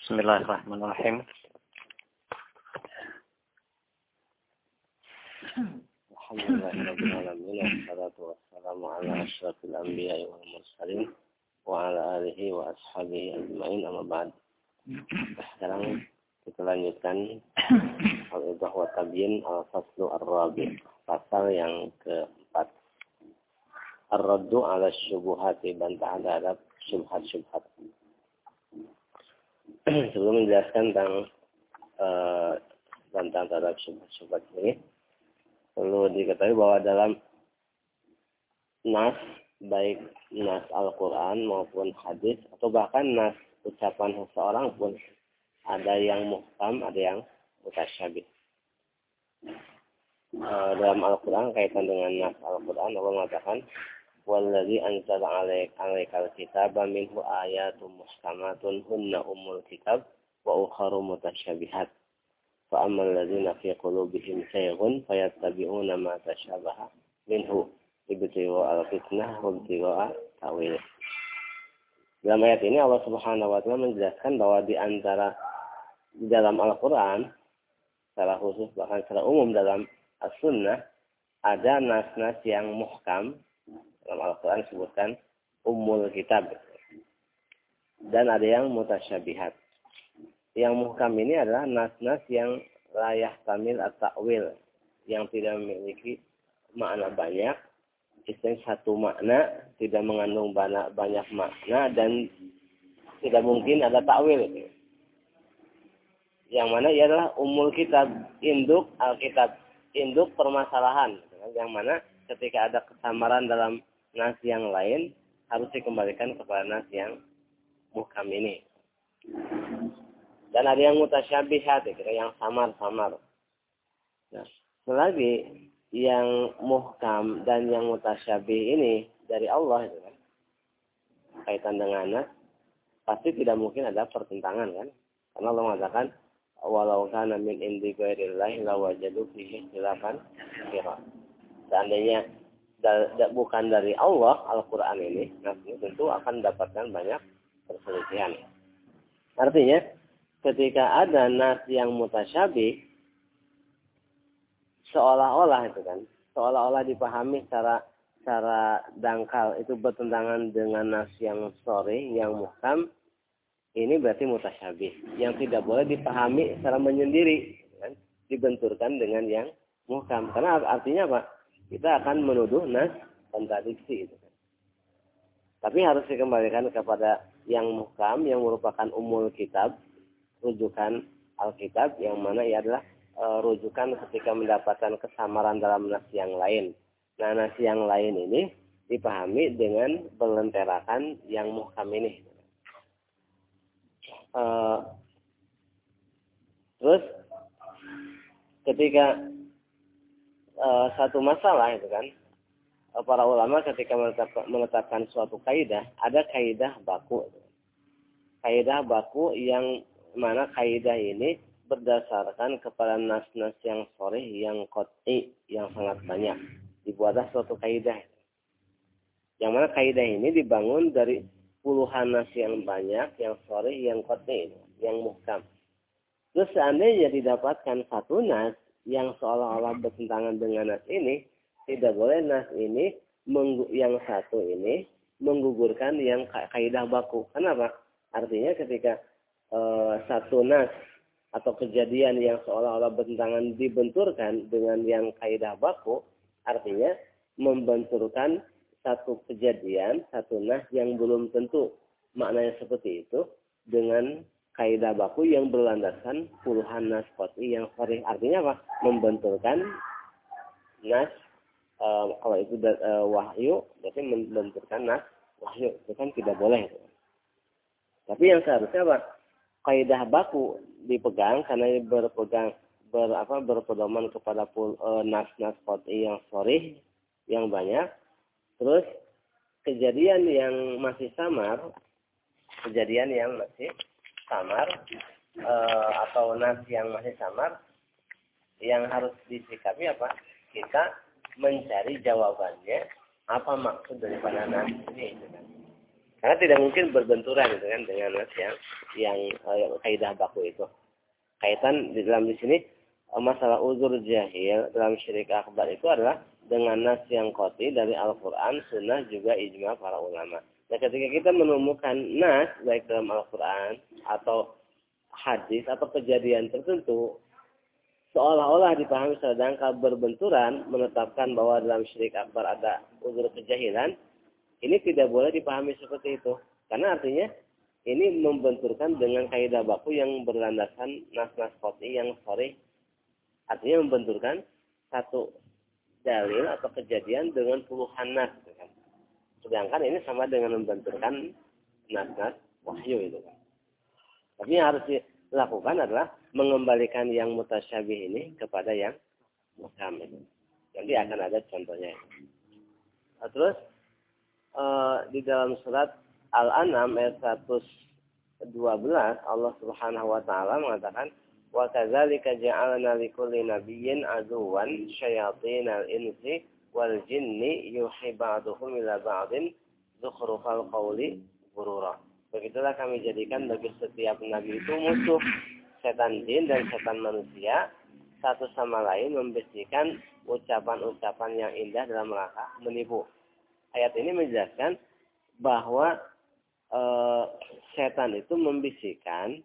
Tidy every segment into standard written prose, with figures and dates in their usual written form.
Bismillahirrahmanirrahim. Alhamdulillahirabbil alamin wassalatu wassalamu ala asyrafil anbiya'i wal mursalin wa ala alihi wa ashabihi ajmain, amma ba'd. Sekarang kita lanjutkan al-idah wa tabyin al-faslu ar-rabi', pasal yang keempat. Ar-raddu ala syubuhati, bantah terhadap syubhat-syubhat. Sebelum menjelaskan tentang bantahan terhadap syubhat-syubhat ini, perlu diketahui bahwa dalam nas, baik nas Al-Quran maupun hadis, atau bahkan nas ucapan seseorang pun, ada yang muhkam, ada yang mutasyabih. Dalam Al-Quran, kaitan dengan nas Al-Quran, Allah mengatakan, "Wallazi anzala 'alaikal kitaba minhu ayatun muhkamatun hunna ummul kitab wa ukharu mutasyabihat. Fa ammal ladzina fi qulubihim zayghun fayattabi'una ma tashabaha minhu ibtigha'a al-fitnah wa ibtigha'a ta'wil." Dalam ayat ini Allah Subhanahu wa taala menjelaskan bahwa di dalam Al-Quran secara khusus, bahkan secara umum dalam As-Sunnah, ada nas-nas yang muhkam. Dalam Al-Quran disebutkan ummul kitab, dan ada yang mutasyabihat. Yang muhkam ini adalah nas-nas yang la yahtamil at-ta'wil, yang tidak memiliki makna banyak, istilahnya satu makna, tidak mengandung banyak makna, dan tidak mungkin ada ta'wil. Yang mana ia adalah ummul kitab, induk Alkitab, induk permasalahan. Yang mana ketika ada kesamaran dalam nas yang lain, harus dikembalikan kepada nas yang muhkam ini. Dan ada yang mutasyabihat, yang samar-samar. Nah, selagi yang muhkam dan yang mutasyabih ini dari Allah, kaitan dengan nas, pasti tidak mungkin ada pertentangan, kan? Karena Allah mengatakan, "Walau kana min indi ghairillahi lawajadu fihi ikhtilafan katsiran." Seandainya bukan dari Allah Al-Quran ini, nas ini tentu akan mendapatkan banyak perselisihan. Artinya, ketika ada nas yang mutasyabih, seolah-olah dipahami secara dangkal itu bertentangan dengan nas yang sharih, yang muhkam, ini berarti mutasyabih, yang tidak boleh dipahami secara menyendiri, kan? Dibenturkan dengan yang muhkam. Karena artinya apa? Kita akan menuduh nas kontradiksi. Tapi harus dikembalikan kepada yang muhkam, yang merupakan ummul kitab, rujukan Alkitab, yang mana ia adalah rujukan ketika mendapatkan kesamaran dalam nas yang lain. Nah, nas yang lain ini dipahami dengan berlenterakan yang muhkam ini. Terus ketika satu masalah itu kan, para ulama ketika menetapkan suatu kaidah, ada kaidah baku. Kaidah baku yang mana kaidah ini berdasarkan kepada nas-nas yang sharih, yang qat'i, yang sangat banyak. Dibuatlah suatu kaidah. Yang mana kaidah ini dibangun dari puluhan nas yang banyak, yang sharih, yang qat'i, yang muhkam. Terus seandainya didapatkan satu nas yang seolah-olah bertentangan dengan nas ini, tidak boleh nas ini, yang satu ini, menggugurkan yang kaidah baku. Kenapa? Artinya ketika satu nas atau kejadian yang seolah-olah bertentangan dibenturkan dengan yang kaidah baku, artinya membenturkan satu kejadian, satu nas yang belum tentu maknanya seperti itu, dengan kaidah baku yang berlandaskan puluhan nas qat'i yang sharih. Artinya apa? Membenturkan nas, kalau itu wahyu, berarti membenturkan nas wahyu. Itu kan tidak boleh. Tapi yang seharusnya apa? Kaidah baku dipegang, karena berpedoman kepada nas-nas qat'i yang sharih, yang banyak. Terus kejadian yang masih samar, atau nas yang masih samar, yang harus disikapi apa? Kita mencari jawabannya, apa maksud daripada nas ini. Karena tidak mungkin berbenturan gitu kan dengan nas yang kaidah baku itu. Kaitan di dalam di sini masalah uzur jahil dalam syirik akbar itu adalah dengan nas yang qati dari Al-Qur'an, sunnah juga ijma para ulama. Nah, ketika kita menemukan nas baik dalam Al-Qur'an atau hadis atau kejadian tertentu seolah-olah dipahami sedangkan berbenturan menetapkan bahwa dalam syirik akbar ada uzur kejahilan, ini tidak boleh dipahami seperti itu. Karena artinya ini membenturkan dengan kaidah baku yang berlandasan nas-nas qati yang sharih. Artinya membenturkan satu dalil atau kejadian dengan puluhan nas. Kan? Sedangkan ini sama dengan membenturkan nas-nas wahyu itu. Kan? Tapi yang harus dilakukan adalah mengembalikan yang mutasyabih ini kepada yang muhkam itu. Nanti akan ada contohnya. Nah, terus di dalam surat Al-An'am ayat 112 Allah Subhanahu wa taala mengatakan wa kadzalika ja'alna likulli nabiyyin aduwan syayatinal insi wal jinni yuhi ba'duhum ila ba'din dzukhrufal qawli ghurura. Begitulah kami jadikan bagi setiap nabi itu musuh setan jin dan setan manusia satu sama lain membisikkan ucapan-ucapan yang indah dalam rangka menipu. Ayat ini menjelaskan bahwa setan itu membisikkan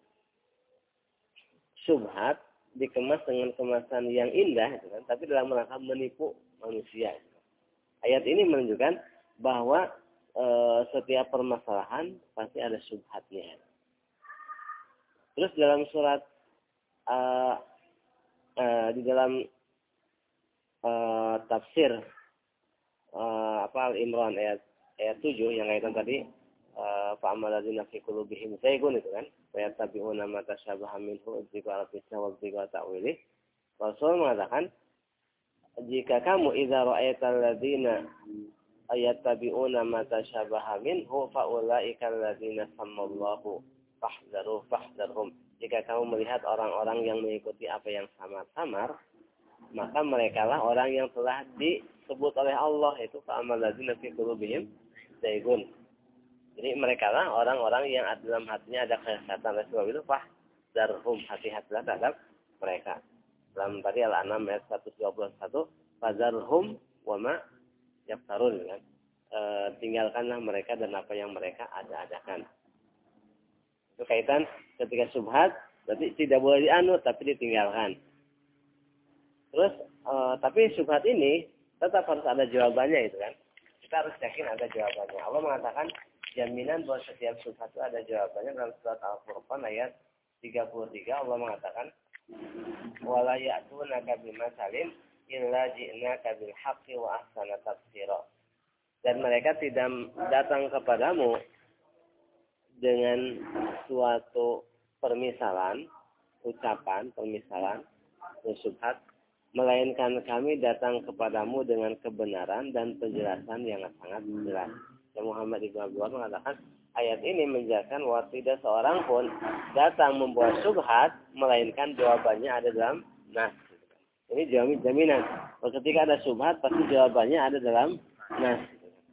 syubhat dikemas dengan kemasan yang indah, gitu kan? Tapi dalam rangka menipu manusia. Ayat ini menunjukkan bahwa setiap permasalahan pasti ada syubhatnya. Terus dalam surat di dalam tafsir Al-Imran ayat 7 yang kaitan tadi fa'amal ladzina fi qulubihim zaygun itu kan wa yattabi'una ma tashabaha minhu ibtigha'a al-fitnah wa ibtigha'a ta'wilih. Rasul mengatakan jika kamu idza ra'aital ladzina yattabi'una ma tashabaha minhu fa ulaika alladzina sammallahu fahdharhum. Jika kamu melihat orang-orang yang mengikuti apa yang samar-samar, maka merekalah orang yang telah disebut oleh Allah, itu fa'amal ladzina fi qulubihim zaygun. Jadi merekalah orang-orang yang dalam hatinya ada kesesatan. Oleh sebab itu fahdharhum, hati-hatilah terhadap mereka. Dalam tadi Al-An'am ayat 121, fadzarhum wa ma yaftarun, kan? Tinggalkanlah mereka dan apa yang mereka ada-adakan. Itu kaitan ketika syubhat, berarti tidak boleh dianut tapi ditinggalkan. Terus tapi syubhat ini tetap harus ada jawabannya itu kan. Kita harus yakin ada jawabannya. Allah mengatakan jaminan bahwa setiap syubhat itu ada jawabannya dalam surat Al-Furqan ayat 33. Allah mengatakan wala ya'tunaka bimasalin illa ji'naka bil haqqi wa ahsana tafsira. Dan mereka tidak datang kepadamu dengan suatu permisalan, ucapan, permisalan, dan syubhat, melainkan kami datang kepadamu dengan kebenaran dan penjelasan yang sangat jelas. Dan Muhammad Ibn Abdullah mengatakan, ayat ini menjelaskan bahwa tidak seorang pun datang membawa syubhat, melainkan jawabannya ada dalam nas. Ini jaminan. Ketika ada syubhat, pasti jawabannya ada dalam nas.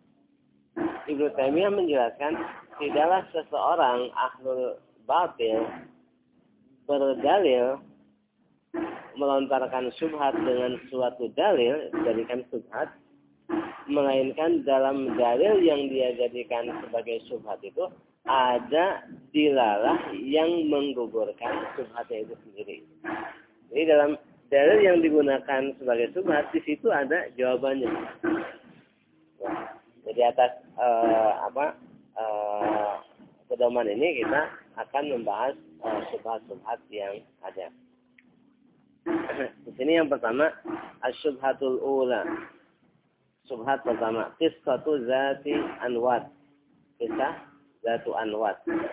Ibnu Taimiyah menjelaskan, tidaklah seseorang ahlul batil berdalil melontarkan syubhat dengan suatu dalil, jadikan syubhat, melainkan dalam dalil yang dia jadikan sebagai syubhat itu ada dilalah yang menggugurkan syubhatnya itu sendiri. Jadi dalam dalil yang digunakan sebagai syubhat, di situ ada jawabannya. Jadi atas pedoman ini kita akan membahas syubhat-syubhat yang ada. Di sini yang pertama asyubhatul ula. Syubhat pertama, qissatu zati anwat. Kisah zatu anwat.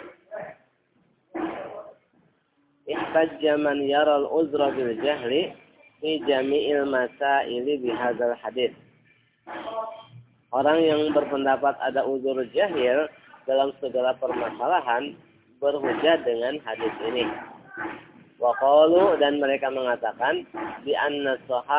Ihtajja man yara al-uzra bil jahli fi jami'il masaili bihadzal hadits. Orang yang berpendapat ada uzur jahil dalam segala permasalahan berhujjah dengan hadis ini. Wa qalu, dan mereka mengatakan bi anna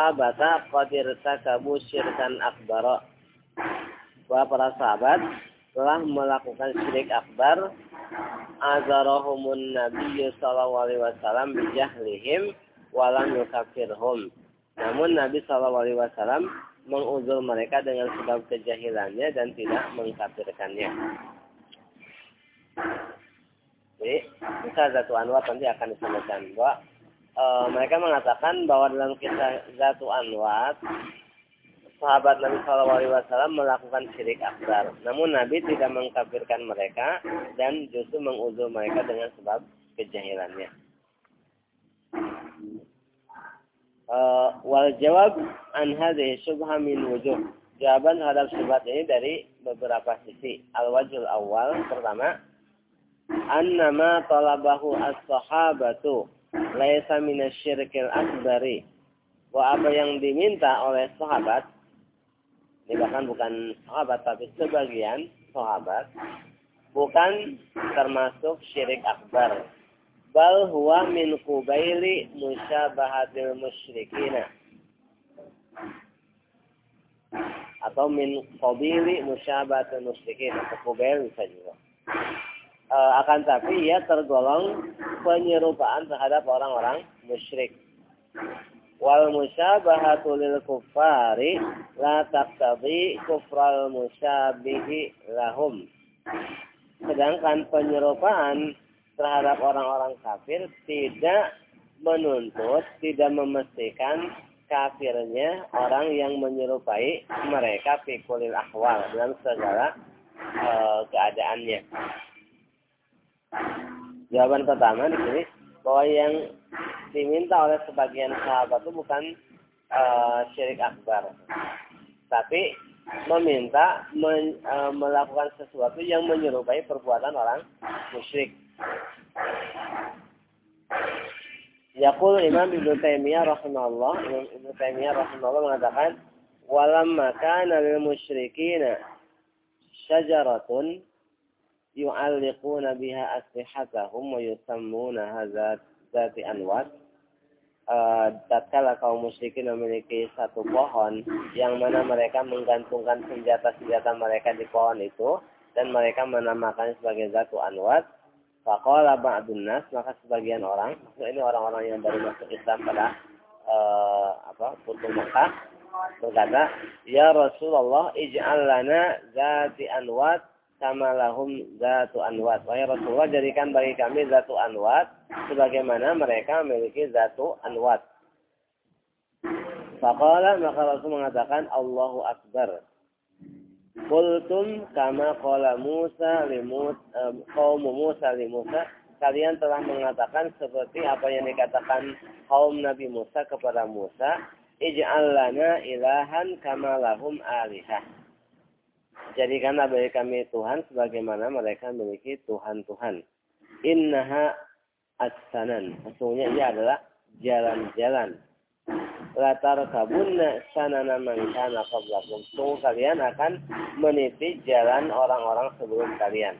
sahabata qad irtakabu syirkan akbara. Bahwa para sahabat telah melakukan syirik akbar, azarahumun Nabi sallallahu alaihi wasallam bijahlihim wa lam yukafirhum. Namun Nabi sallallahu alaihi wasallam menguzur mereka dengan sebab kejahilannya dan tidak mengkafirkannya. Jadi, kisah Zatu Anwat nanti akan disebutkan bahwa mereka mengatakan bahwa dalam kisah Zatu Anwat sahabat Nabi SAW melakukan syirik akbar. Namun Nabi tidak mengkafirkan mereka dan justru menguzur mereka dengan sebab kejahilannya. Wal jawab an hadhihi syubhah min wujuh. Jawaban terhadap syubhat ini dari beberapa sisi. Al wajhul awal, pertama, annama talabahu as-sahabatu laisa minasyirkil akbari. Bahwa apa yang diminta oleh sahabat, ini bahkan bukan sahabat tapi sebagian sahabat, bukan termasuk syirik akbar. Bal huwa min qubaili musyabahatil musyrikina. Atau min qabili musyabahatil musyrikina. Atau qubail bisa juga. Akan tapi ia tergolong penyerupaan terhadap orang-orang musyrik. Wal musyabahatu lil kuffari la taqtadi kufral musyabihi lahum. Sedangkan penyerupaan terhadap orang-orang kafir tidak menuntut, tidak memastikan kafirnya orang yang menyerupai mereka fi kulil ahwal dalam segala keadaannya. Jawaban pertama di sini bahwa yang diminta oleh sebagian sahabat itu bukan syirik akbar, tapi meminta melakukan sesuatu yang menyerupai perbuatan orang musyrik. Yaqul Imam Ibnu Taimiyah rahimahullah, Ibnu Taimiyah rahimahullah mengatakan, walamma kana lil musyrikina syajaratun yu'alliquna biha aslihatahum wa yusammunaha zati anwat. Tatkala kaum musyrikin memiliki satu pohon yang mana mereka menggantungkan senjata-senjata mereka di pohon itu dan mereka menamakannya sebagai Zatu Anwat, faqala ba'dun nas, maka sebagian orang, maksudnya ini orang-orang yang baru masuk Islam pada Futuh Mekah, berkata, ya Rasulullah ij'al lana Zati Anwat sama lahum Zatu Anwat. Wahai Rasulullah, jadikan bagi kami Zatu Anwat sebagaimana mereka memiliki Zatu Anwat. Faqala, maka Rasul mengatakan, Allahu Akbar. Qultum kama qala Musa qaum Musa li Musa. Kalian telah mengatakan seperti apa yang dikatakan kaum Nabi Musa kepada Musa, ij'al lana ilahan kama lahum alihah. Jadikanlah bagi kami Tuhan sebagaimana mereka memiliki Tuhan-Tuhan. Innaha as-sanan. Sesungguhnya ia adalah jalan-jalan. La tarkabunna sanana man kana qablakum. Sungguh kalian akan meniti jalan orang-orang sebelum kalian.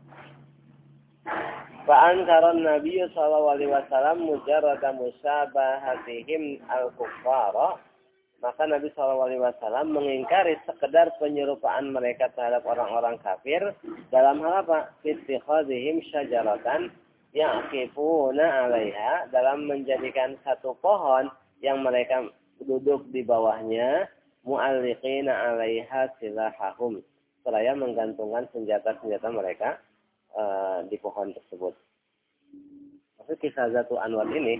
Fa'ankaran Nabi sallallahu alaihi wasallam mujarrada musyabahatihim al-kuffara. Maka Nabi SAW mengingkari sekedar penyerupaan mereka terhadap orang-orang kafir dalam hal apa? Ittikhadhihim syajaratan ya'kifuna 'alaiha, dalam menjadikan satu pohon yang mereka duduk di bawahnya, mu'alliqina 'alaiha silahahum, seraya menggantungkan senjata-senjata mereka di pohon tersebut. Maksud kisah Zatu Anwat ini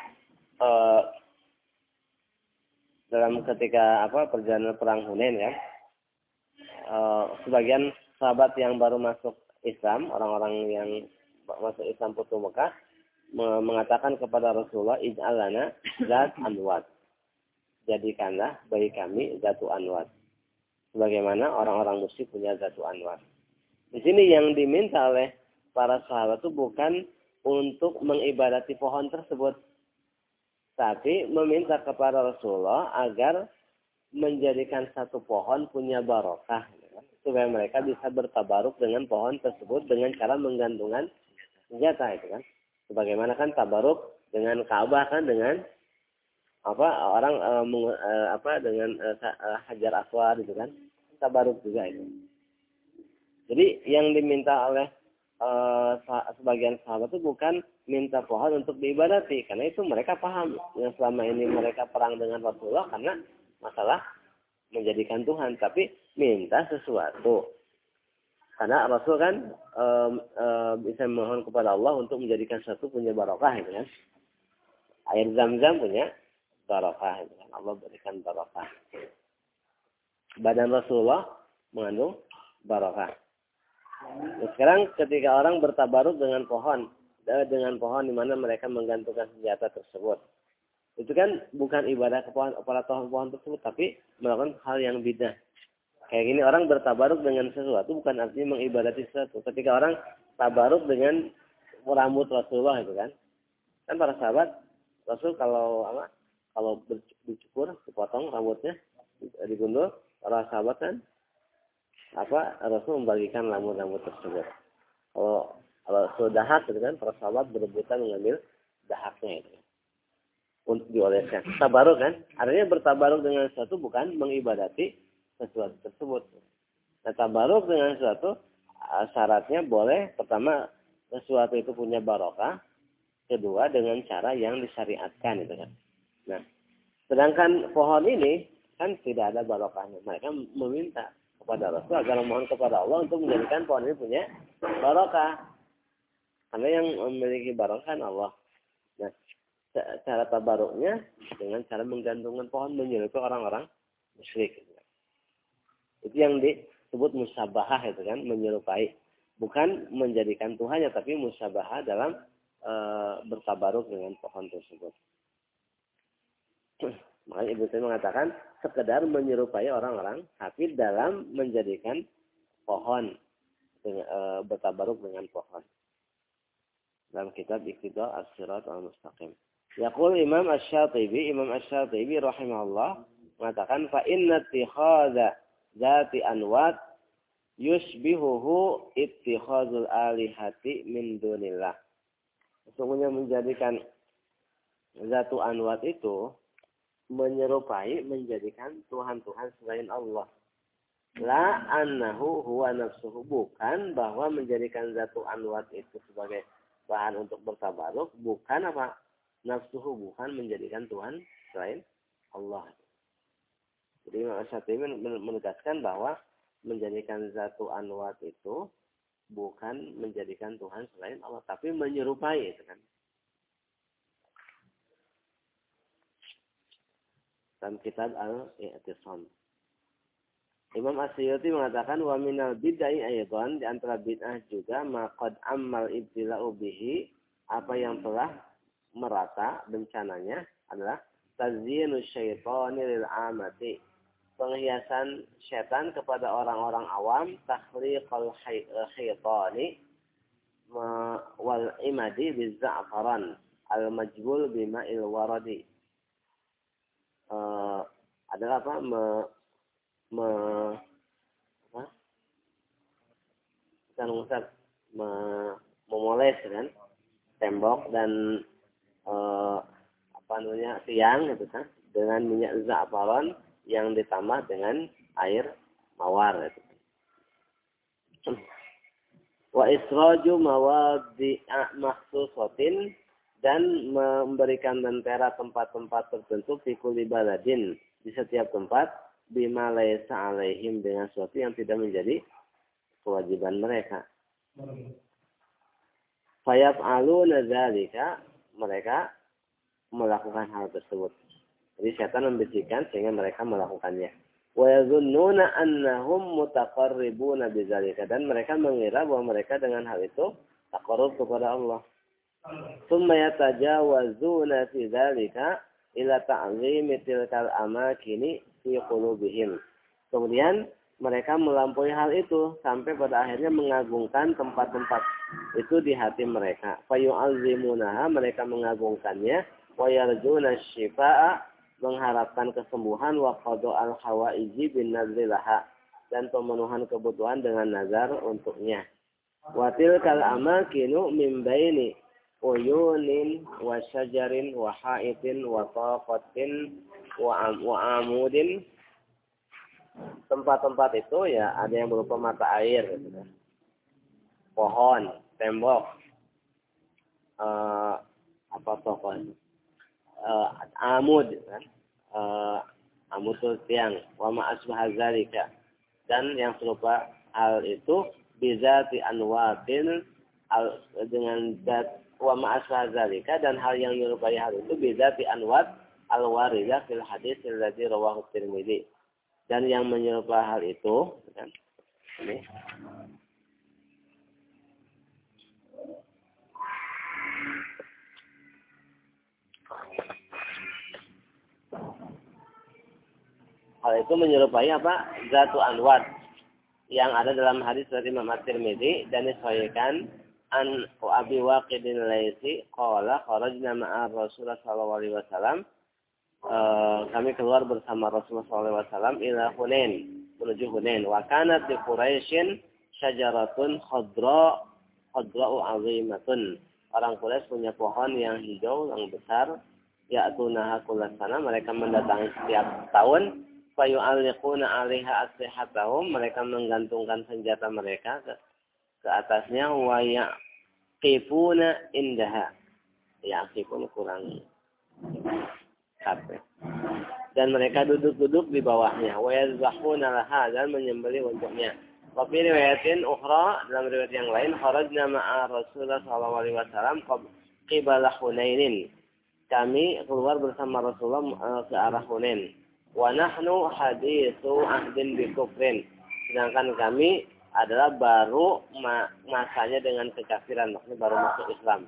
dalam ketika perjalanan perang Hunain ya, sebagian sahabat yang baru masuk Islam, orang-orang yang masuk Islam Futuh Mekah, mengatakan kepada Rasulullah, ij'al lana Zat Anwat, jadikanlah bagi kami Zatu Anwat sebagaimana orang-orang musyrik punya Zatu Anwat. Di sini yang diminta oleh para sahabat itu bukan untuk mengibadati pohon tersebut, tapi meminta kepada Rasulullah agar menjadikan satu pohon punya barokah, supaya mereka bisa bertabaruk dengan pohon tersebut dengan cara menggantungkan senjata, itu kan. Sebagaimana kan tabaruk dengan Ka'bah kan, dengan orang dengan Hajar Aswad, itu kan tabaruk juga itu. Jadi yang diminta oleh sebagian sahabat itu bukan minta pohon untuk diibadati, karena itu mereka paham yang selama ini mereka perang dengan Rasulullah karena masalah menjadikan Tuhan, tapi minta sesuatu. Karena Rasul kan bisa memohon kepada Allah untuk menjadikan sesuatu punya barokah, gitu kan. Air Zam-Zam punya barokah, gitu kan. Allah berikan barokah. Badan Rasulullah mengandung barokah. Nah, sekarang ketika orang bertabaruk dengan pohon di mana mereka menggantungkan senjata tersebut, itu kan bukan ibadah kepada pohon tersebut, tapi melakukan hal yang bidah. Kayak gini, orang bertabaruk dengan sesuatu bukan artinya mengibadati sesuatu. Ketika orang tabaruk dengan rambut Rasulullah, itu kan para sahabat Rasul kalau dicukur, dipotong rambutnya, digundul, para sahabat kan Rasul membagikan rambut-rambut tersebut. Kalau sudah dahak, gitu kan, para sahabat berebutan mengambil dahaknya itu untuk dioleskan. Tabaruk kan, artinya bertabaruk dengan sesuatu bukan mengibadati sesuatu tersebut. Nah, tabaruk dengan sesuatu syaratnya boleh, pertama sesuatu itu punya barokah, kedua dengan cara yang disyariatkan, itu kan. Nah, sedangkan pohon ini kan tidak ada barokahnya. Mereka meminta kepada Rasul agar memohon kepada Allah untuk menjadikan pohon ini punya barokah. Karena yang memiliki barokah Allah. Nah, cara tabaruknya dengan cara menggantungkan pohon menyerupai orang-orang musyrik. Itu yang disebut musyabahah, itu kan, menyerupai. Bukan menjadikan Tuhannya, tapi musyabahah dalam bertabaruk dengan pohon tersebut. Makanya Ibnu Taimiyah mengatakan sekedar menyerupai orang-orang kafir dalam menjadikan pohon bertabaruk dengan pohon. Dalam kitab Iqtida As-Sirat Al-Mustaqim. Yaqul Imam Asy-Syatibi rahimahullah mengatakan fa inna ittikhadha dzati anwat yushbihuhu ittikhadzul alihati min dunillah. Sesungguhnya menjadikan zatu anwat itu menyerupai menjadikan Tuhan-Tuhan selain Allah. La annahu huwa nafsuhu, bukan bahwa menjadikan zatu anwat itu sebagai bahan untuk bertabaruk, bukan nafsuhu, bukan menjadikan Tuhan selain Allah. Jadi Imam Asy-Syatibi menegaskan bahwa menjadikan zatu anwat itu bukan menjadikan Tuhan selain Allah, tapi menyerupai, itu kan. Dalam kitab Al-I'tisam. Imam As-Suyuti mengatakan wa minal bid'ah aidan, di antara bid'ah juga maqad ammal ibtila'u bihi, apa yang telah merata bencananya adalah tazyinu syaitani lil amati, penghiasan setan kepada orang-orang awam, takhliqal syaitani wal imadi bizza'faran al majbul bima'il waradi. Adalah memoles kan tembok dan tiang, gitu kan, dengan minyak za'faran yang ditambah dengan air mawar, gitu. Wa israju mawadi'a makhsusatin, dan memberikan lentera tempat-tempat tertentu fi kulli baladin, di setiap tempat, bima laisa alaihim, dengan sesuatu yang tidak menjadi kewajiban mereka. Fayaf'aluna dzalika, mereka melakukan hal tersebut. Jadi setan membisikkan sehingga mereka melakukannya. Wa yazunnuna annahum mutaqarribuna bidzalika, dan mereka mengira bahwa mereka dengan hal itu taqarrub kepada Allah. Tsumma yatajawazuna fi dzalika ila ta'zimi tilkal amakini fi qulubihim. Kemudian mereka melampaui hal itu sampai pada akhirnya mengagungkan tempat-tempat itu di hati mereka. Fayu'azzimunaha, mereka mengagungkannya, wa yarjuna syifaa, mengharapkan kesembuhan, wa qada'al hawaiji bin nazri laha, dan pemenuhan kebutuhan dengan nazar untuknya. Wa tilkal amakinu min baini uyunin wa syajarin wa haitin wa taqatin wa amudin. Tempat-tempat itu ya ada yang berupa mata air, gitu. pohon, tembok, apa pohon, amud, kan? Amud itu tiang, wa ma asbaha zalika, dan yang serupa hal itu bizati anwatin dengan zat wa ma asbaha zalika, dan hal yang menyerupai hal itu bizati anwat al-waridah fil hadis alladzi rawahu Tirmidzi, dan yang menyerupai hal itu, kan? Ini hal itu menyerupai apa? Zatu anwat yang ada dalam hadis dari Imam At-Tirmidzi dan disahihkan an Abi Waqidin Laitsi qala kharajna ma'a Rasulullah sallallahu alaihi wasallam, kami keluar bersama Rasulullah sallallahu alaihi wasallam ila Hunain, menuju Hunain, wa kanat di Quraisyin syajaratun khadra'u 'azimatun. Orang Quraisy punya pohon yang hijau yang besar, ya'tunaha kullasana, mereka mendatangi setiap tahun. Fayu'alliquna 'alaiha aslihatahum, mereka menggantungkan senjata mereka ke atasnya, wa yaqifuna indaha, yaqifuna kurang kape, dan mereka duduk-duduk di bawahnya, wa yazbahuna laha, dan menyembelih untuknya. Wa fi riwayatin ukhra, dalam riwayat yang lain, kharajna ma'a Rasulullah sallallahu alaihi wasallam qibala Hunainin, kami keluar bersama Rasulullah ke arah Hunain. Wa nahnu haditsu ahdin bi kufrin, sedangkan kami adalah baru masanya dengan kekafiran, maksudnya baru masuk Islam.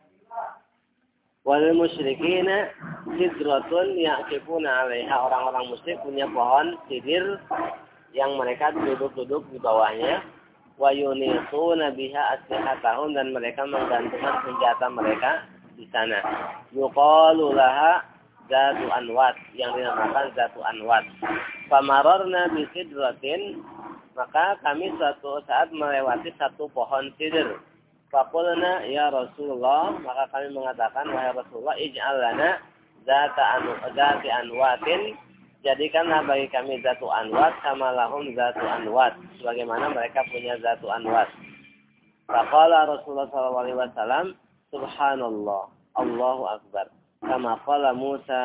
Wal musyrikina sidratun yaqifuna 'alaiha, orang-orang musyrik punya pohon sidir yang mereka duduk-duduk di bawahnya. Wa yunisuna biha aslihatahum, dan mereka menggantungkan senjata mereka di sana. Yuqalu laha Zatu Anwat, yang dinamakan Zatu Anwat. Famararna bi sidratin, maka kami suatu saat melewati satu pohon sidr. Faqulna ya Rasulullah, maka kami mengatakan, wahai Rasulullah, ij'al lana zati anwatin, jadikanlah bagi kami Zatu Anwat kama lahum Zatu Anwat, sebagaimana mereka punya Zatu Anwat. Faqala Rasulullah sallallahu alaihi wasallam, subhanallah, Allahu akbar. Kama qala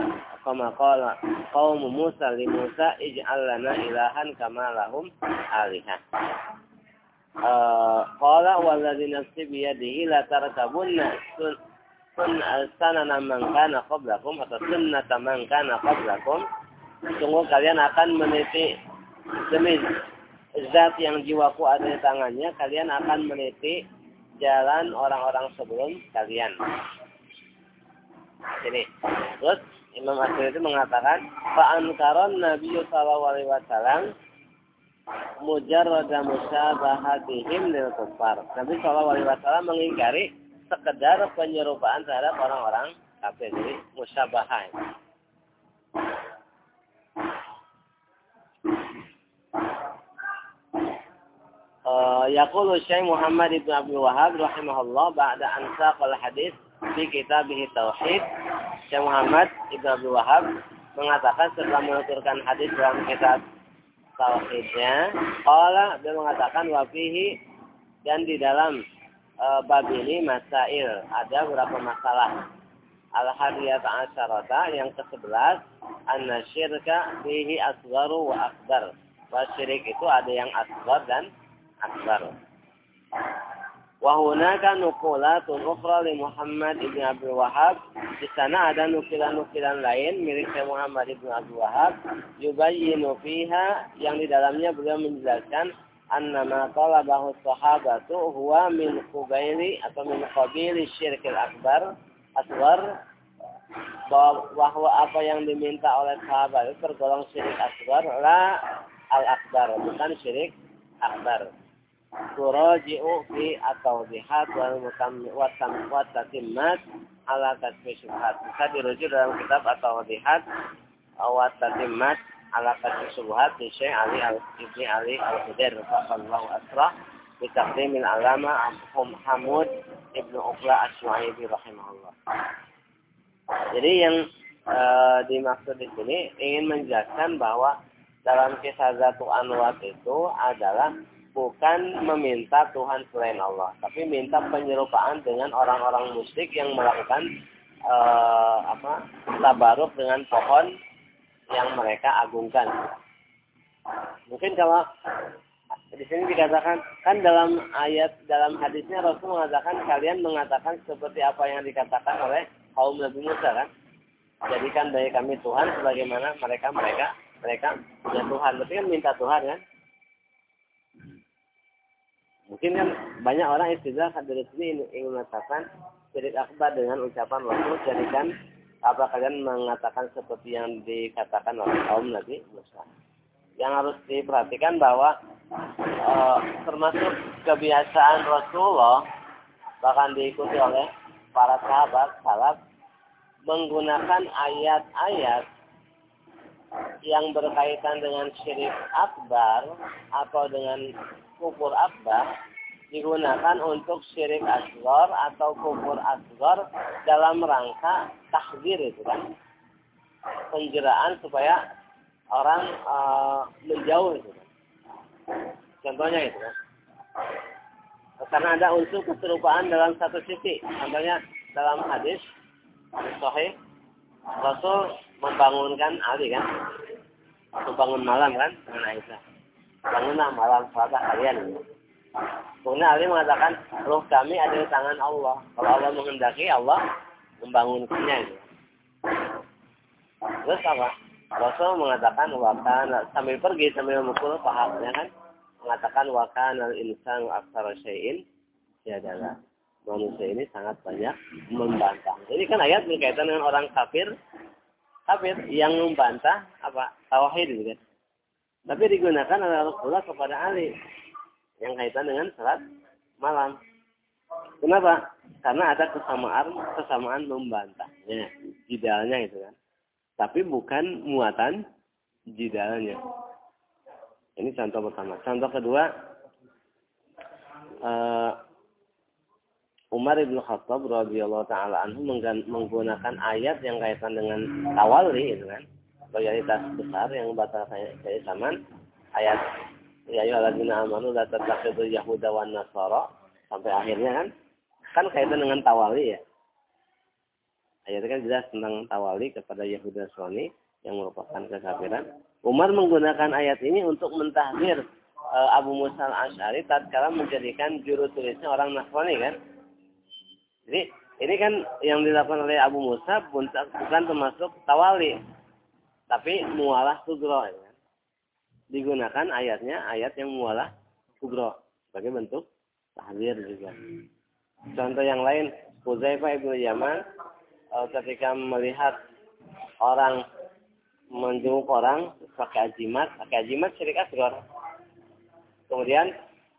qaum Musa li Musa, ij'al lana ilahan kama lahum alihah. Qala walladzi nafsi bi yadihi la tarkabunna sanana man kana qablakum, atau sunnata man kana qablakum, sungguh kalian akan meniti, demi zat yang jiwaku ada di tangannya, kalian akan meniti jalan orang-orang sebelum kalian. Ini. Terus Imam Asy'ari itu mengatakan, fa'ankaron Nabi sallallahu alaihi wasallam mujarrada musyabahatihim lil kuffar. Nabi sallallahu alaihi wasallam mengingkari sekedar penyerupaan terhadap orang-orang kafir, jadi musyabahah. Yaqulu Syekh Muhammad ibn Abdul Wahhab rahimahullah ba'da an saqal hadits di kitabih Tauhid. Syekh Muhammad ibn Abdul Wahhab mengatakan setelah menuturkan hadis dalam kitab Tauhidnya, qala, dia mengatakan wa fihi, dan di dalam bab ini masail, ada beberapa masalah. Al-hadiyat asyarata, yang ke-11, anna syirka fihi asgharu wa akbar. Wa syirik itu ada yang asghar dan akbar. Wa hunaka nuqulatun ukhra li Muhammad ibn Abdul Wahhab. Di sana ada nukilan-nukilan lain milik Syekh Muhammad ibn Abdul Wahhab, yubayyinu fiha, yang di dalamnya beliau menjelaskan annama talabahu sahabatu huwa min qubaili atau min qabili syirkil akbar asghar, bahwa apa yang diminta oleh sahabat itu tergolong syirik asghar, la al-akbar, bukan syirik akbar. Turaji'u fi at-tawdihat wal tatimmat ala kasfi syubhat. Bisa dirujuk dalam kitab at-tawdihat wa tatimmat ala kasfi syubhat di Syekh Ali Ibni Ali Al-Hudair sallallahu asra bi taqdimil alama Hamud Ibnu Uqla Asy-Syu'aibi rahimahullah. Jadi yang dimaksud di sini ingin menjelaskan bahwa dalam kisah Zatu Anwat itu adalah bukan meminta Tuhan selain Allah, tapi minta penyerupaan dengan orang-orang musyrik yang melakukan tabaruk dengan pohon yang mereka agungkan. Mungkin kalau di sini dikatakan, kan dalam hadisnya Rasul mengatakan kalian mengatakan seperti apa yang dikatakan oleh kaum Nabi Musa kan. Jadikan dari kami Tuhan sebagaimana mereka punya Tuhan. Berarti kan minta Tuhan kan. Mungkin kan banyak orang istilah dari sini ingin mengatakan syirik akbar dengan ucapan Rasul, jadikan apa kalian mengatakan seperti yang dikatakan oleh kaum Nabi Musa. Yang harus diperhatikan bahwa termasuk kebiasaan Rasulullah, bahkan diikuti oleh para sahabat salaf, menggunakan ayat-ayat yang berkaitan dengan syirik akbar atau dengan kufur akbar digunakan untuk syirik asghar atau kufur asghar dalam rangka tahdzir itu kan, penjeraan supaya orang menjauh itu kan. Contohnya itu kan. Karena ada unsur keserupaan dalam satu sisi. Contohnya dalam hadis sahih, Rasul membangunkan Ali kan, membangun malam kan dengan Aisyah. Bangunlah malam salat kalian. Kemudian Ali mengatakan, roh kami ada di tangan Allah. Kalau Allah menghendaki, Allah membangunkannya itu. Terus apa? Rasul mengatakan wakana, sambil pergi sambil memukul pahanya kan, mengatakan wakana al-insanu aktsara syai'in jadala. Manusia ini sangat banyak membantah. Jadi kan ayat berkaitan dengan orang kafir yang membantah apa? Tauhid gitu kan. Tapi digunakan oleh Rasulullah kepada Ali yang kaitan dengan salat malam. Kenapa? Karena ada kesamaan membantahnya, jidalnya itu kan. Tapi bukan muatan jidalnya. Ini contoh pertama. Contoh kedua, Umar bin Khattab radhiyallahu taala anhu menggunakan ayat yang kaitan dengan tawalli itu kan, loyalitas besar yang batalkan keislaman. Ayat ya ayyuhalladzina amanu la tattakhidhu yahuda wan nasara sampai akhirnya kan kaitan dengan tawalli ya. Ayatnya kan jelas tentang tawalli kepada Yahudi dan Nasrani yang merupakan kekafiran. Umar menggunakan ayat ini untuk mentahdir Abu Musa al-Asy'ari tatkala menjadikan juru tulisnya orang Nasrani kan. Jadi ini kan yang dilakukan oleh Abu Musa bukan termasuk tawali, tapi mualah sugro. Ya. Digunakan ayatnya ayat yang mualah sugro sebagai bentuk tahdzir juga. Contoh yang lain, Hudzaifah bin Yaman ketika melihat orang menjenguk orang pakai ajimat syirik asghar. Kemudian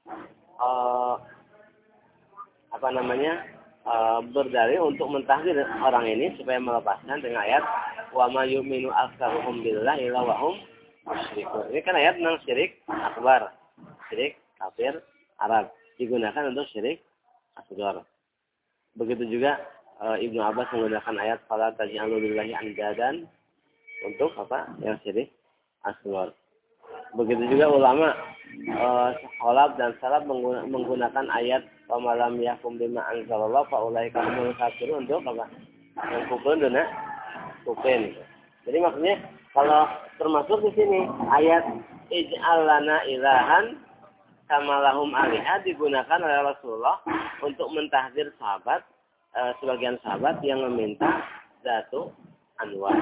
berdalil untuk mentahdzir orang ini supaya melepaskan dengan ayat wa ma yu'minu aktsaruhum billahi illa wa hum musyrikun. Ini kan ayat tentang syirik akbar, syirik kafir Arab, digunakan untuk syirik asghar. Begitu juga Ibnu Abbas menggunakan ayat fala taj'alu lillahi andadan untuk apa? Yang syirik asghar. Begitu juga ulama khalaf dan salaf menggunakan ayat pamalam yakum bima anzalallah fa ulaika humul kafirun untuk apa? Yang kufur dona kufrin. Jadi maksudnya kalau termasuk di sini ayat ij'al lana ilahan kama lahum alihah digunakan oleh Rasulullah untuk mentahdzir sahabat, sebagian sahabat yang meminta Datu Anwar.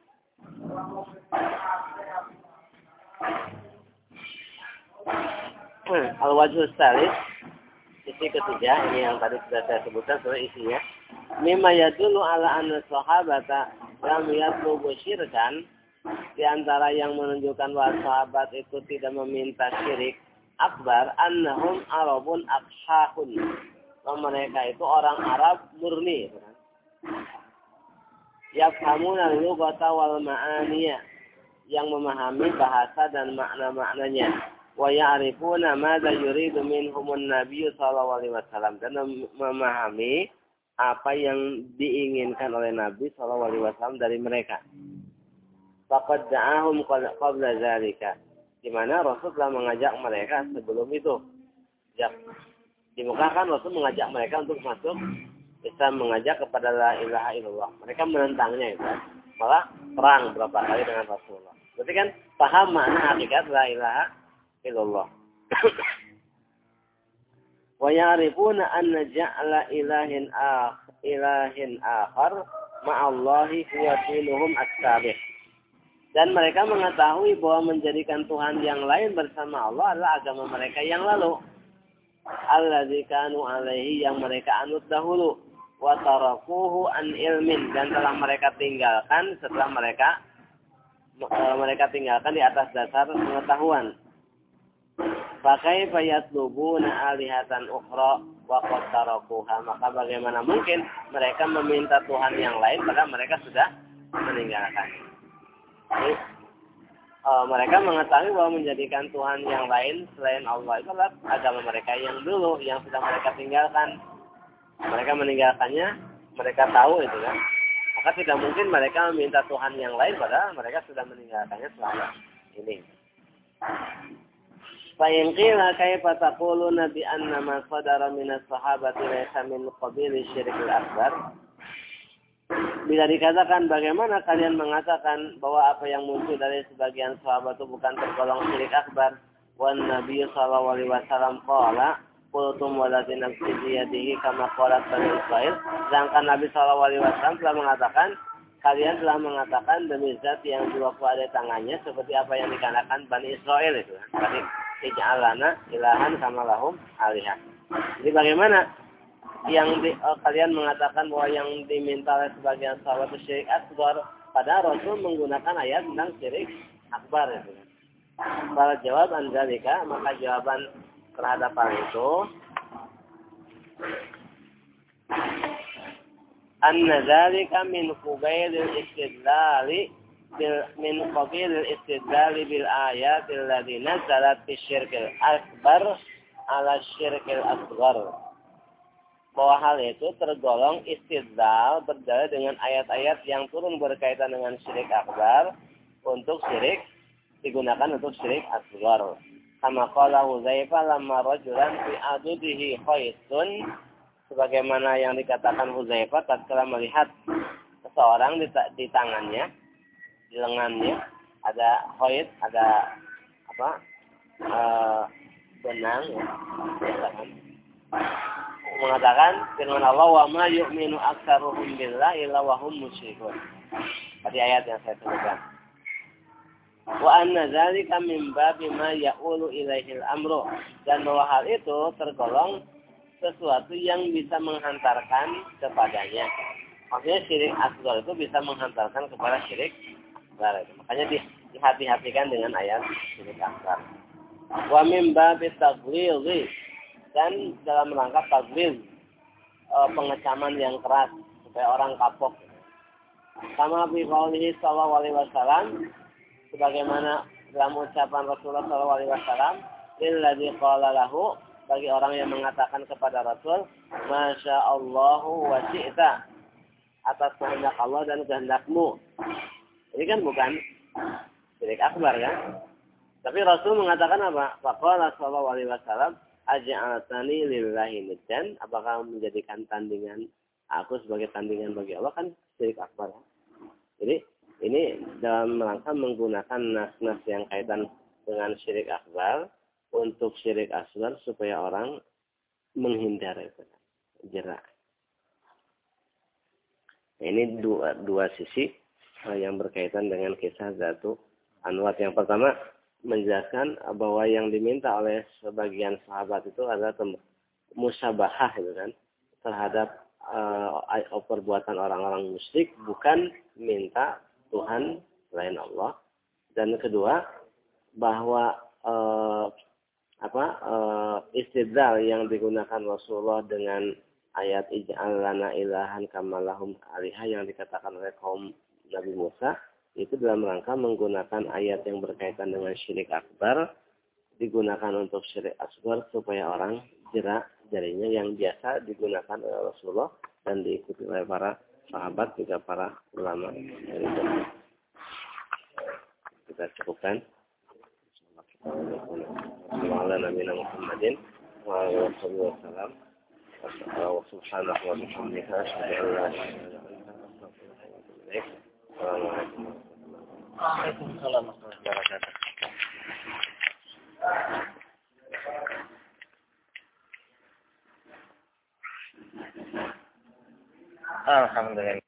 Al-wajhus tsalits, sisi ketiga ini yang tadi sudah saya sebutkan sebenarnya isinya. Mimma yadullu ala anna sahabata lam yatlubu syirkan, di antara yang menunjukkan bahwa sahabat itu tidak meminta syirik akbar, annahum arabun aqhahun. Mereka itu orang Arab murni. Yafhamuna al-lughata wal ma'aniya, yang memahami bahasa dan makna-maknanya. Wa ya'rifuna madza yuridu minhumun nabiyyu sallallahu alaihi wasallam, dan memahami apa yang diinginkan oleh Nabi sallallahu alaihi wasallam dari mereka. Faqad da'ahum qabla dzalika, di mana Rasul telah mengajak mereka sebelum itu. Sejak di Mekah kan Rasul mengajak mereka untuk masuk Islam, mengajak kepada la ilaha illallah. Mereka menentangnya itu. Malah perang berapa kali dengan Rasulullah. Berarti kan paham makna hakikat la ilaha illallah. Wa ya'rifuna anna ja'la ilahin akhar ma'allahi huwa dinuhum as-sabiq. Dan mereka mengetahui bahwa menjadikan Tuhan yang lain bersama Allah adalah agama mereka yang lalu. Alladzi kanu alaihi, yang mereka anut dahulu. Wa tarakuhu an ilmin, dan telah mereka tinggalkan setelah mereka tinggalkan di atas dasar pengetahuan. Pakai fayatlubuna alihatan ukhra wa qad tarakuha, maka bagaimana mungkin mereka meminta Tuhan yang lain padahal mereka sudah meninggalkan. Jadi, mereka mengetahui bahwa menjadikan Tuhan yang lain selain Allah itu adalah agama mereka yang dulu, yang sudah mereka tinggalkan. Mereka meninggalkannya, mereka tahu itu kan. Maka tidak mungkin mereka meminta Tuhan yang lain padahal mereka sudah meninggalkannya selama ini. Fa'in qila kaifa taquluna bi anna ma sadara minas sahabati laysa min qabili syirkil akbar. Bila dikatakan bagaimana kalian mengatakan bahwa apa yang muncul dari sebagian sahabat itu bukan tergolong syirik akbar. Wan Nabi sallallahu alaihi wasallam qala qultum walakin nafsi biyadihi kama qalat Bani Israil. Sedangkan Nabi sallallahu alaihi wasallam telah mengatakan, kalian telah mengatakan demi zat yang jiwaku ada di tangannya, seperti apa yang dikatakan Bani Israil itu. Tadi ij'al lana ilahan kama lahum alihah. Jadi bagaimana kalian mengatakan bahwa yang diminta oleh sebagian sahabat itu syirik akbar, padahal Rasul menggunakan ayat tentang syirik akbar itu. Para jawab anzalika, maka jawaban terhadap hal itu anna dzalika min qabilil istidlali bil ayatil ladzina nazalat fi syirkil akbar ala syirkil asghar. Bahwa hal itu tergolong istidlal berdalil dengan ayat-ayat yang turun berkaitan dengan syirik akbar untuk syirik digunakan untuk syirik asghar. Kama qala Hudzaifah lamma rajulan fi adudihi khaitun, sebagaimana yang dikatakan Hudzaifah tatkala melihat seseorang di tangannya, di lengannya ada khait, ada benang ya, mengatakan firman Allah, wa ma yu'minu aktsaruhum billahi illa wa hum musyrikun. Tadi ayat yang saya sebutkan. Wa anna dzalika min babi ma ya'ulu ilaihil amru, dan bahwa hal itu tergolong sesuatu yang bisa menghantarkan kepadanya. Maksudnya syirik asghar itu bisa menghantarkan kepada syirik akbar. Makanya dihati-hatikan dengan ayat syirik akbar. Wa min babi taghlidhi, dan dalam rangka taglid, pengecaman yang keras supaya orang kapok. Sama bi qaulihi sallallahu alaihi wasallam, sebagaimana dalam ucapan Rasulullah sallallahu alaihi wasallam, illadzi qala lahu, bagi orang yang mengatakan kepada Rasul, masya Allahu wa syi'ta, atas kehendak Allah dan kehendakmu. Ini kan bukan syirik akbar kan? Tapi Rasul mengatakan apa? Faqala sallallahu alaihi wasallam, aj'altani lillahi niddan, apakah menjadikan tandingan aku sebagai tandingan bagi Allah, kan syirik akbar. Jadi ini dalam rangka menggunakan nas-nas yang kaitan dengan syirik akbar untuk syirik asghar supaya orang menghindar itu, jerak. Ini dua sisi yang berkaitan dengan kisah Zatu Anwat. Yang pertama menjelaskan bahwa yang diminta oleh sebagian sahabat itu adalah musyabahah itu kan, terhadap perbuatan orang-orang musyrik, bukan minta Tuhan selain Allah. Dan kedua, bahwa istidlal yang digunakan Rasulullah dengan ayat ij'al lana ilahan kama lahum alihah yang dikatakan oleh kaum Nabi Musa, itu dalam rangka menggunakan ayat yang berkaitan dengan syirik akbar digunakan untuk syirik asghar supaya orang jerak jarinya, yang biasa digunakan oleh Rasulullah dan diikuti oleh para sahabat juga para ulama. Kita cukupkan. Ala nabiyina Muhammadin wa ala alihi wasallam. Wa subhanaka wa bihamdika asyhadu an la ilaha illa anta astaghfiruka wa atubu ilaik. Assalamualaikum warahmatullahi wabarakatuh. Alhamdulillah.